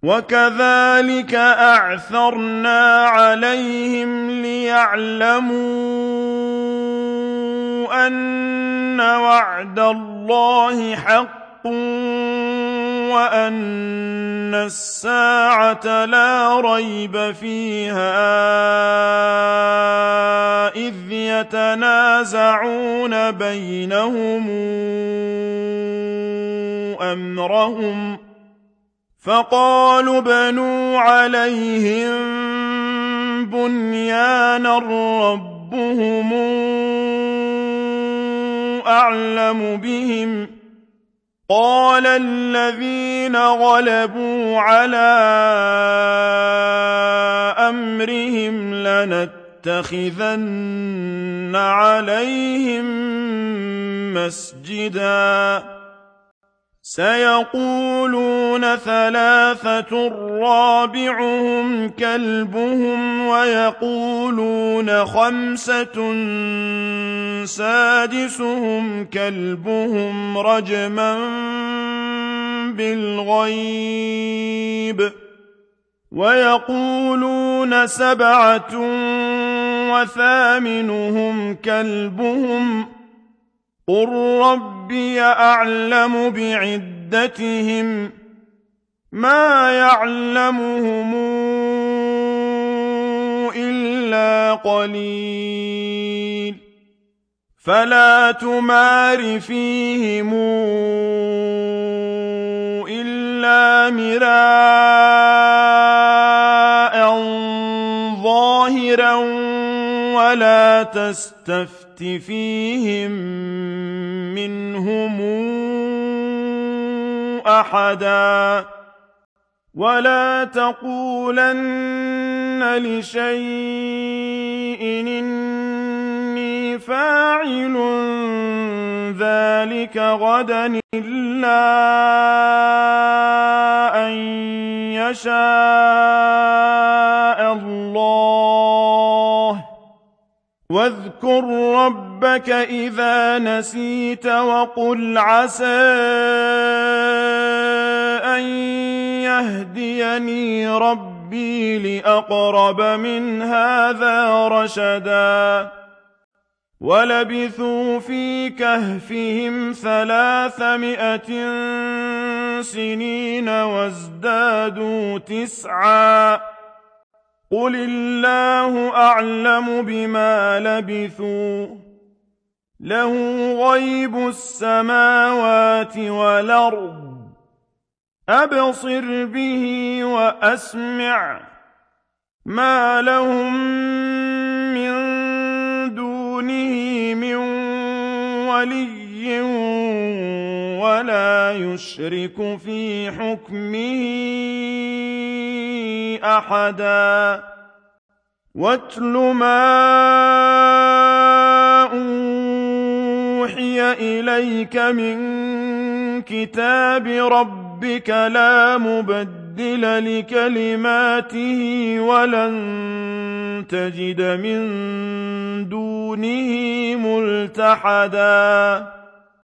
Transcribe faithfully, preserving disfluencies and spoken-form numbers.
وكذلك أعثرنا عليهم ليعلموا أن وعد الله حق وأن الساعة لا ريب فيها إذ يتنازعون بينهم أمرهم فقالوا ابنوا عليهم بنيانا ربهم أعلم بهم قال الذين غلبوا على أمرهم لنتخذن عليهم مسجدا سيقولون ثلاثة رابعهم كلبهم ويقولون خمسة سادسهم كلبهم رجما بالغيب ويقولون سبعة وثامنهم كلبهم قل ربي أعلم بعدتهم ما يعلمهم إلا قليل فلا تمار فيهم إلا مراء ظاهرا ولا تستفت فيهم منهم أحدا ولا تقولن لشيء إني فاعل ذلك غدا إلا أن يشاء الله واذكر ربك إذا نسيت وقل عسى أن يهديني ربي لأقرب من هذا رشدا ولبثوا في كهفهم ثلاثمائة سنين وازدادوا تسعا قل الله أعلم بما لبثوا له غيب السماوات والأرض أبصر به وأسمع ما لهم من دونه من ولي ولا يشرك في حكمه أحدا واتل ما أوحي إليك من كتاب ربك لا مبدل لكلماته ولن تجد من دونه ملتحدا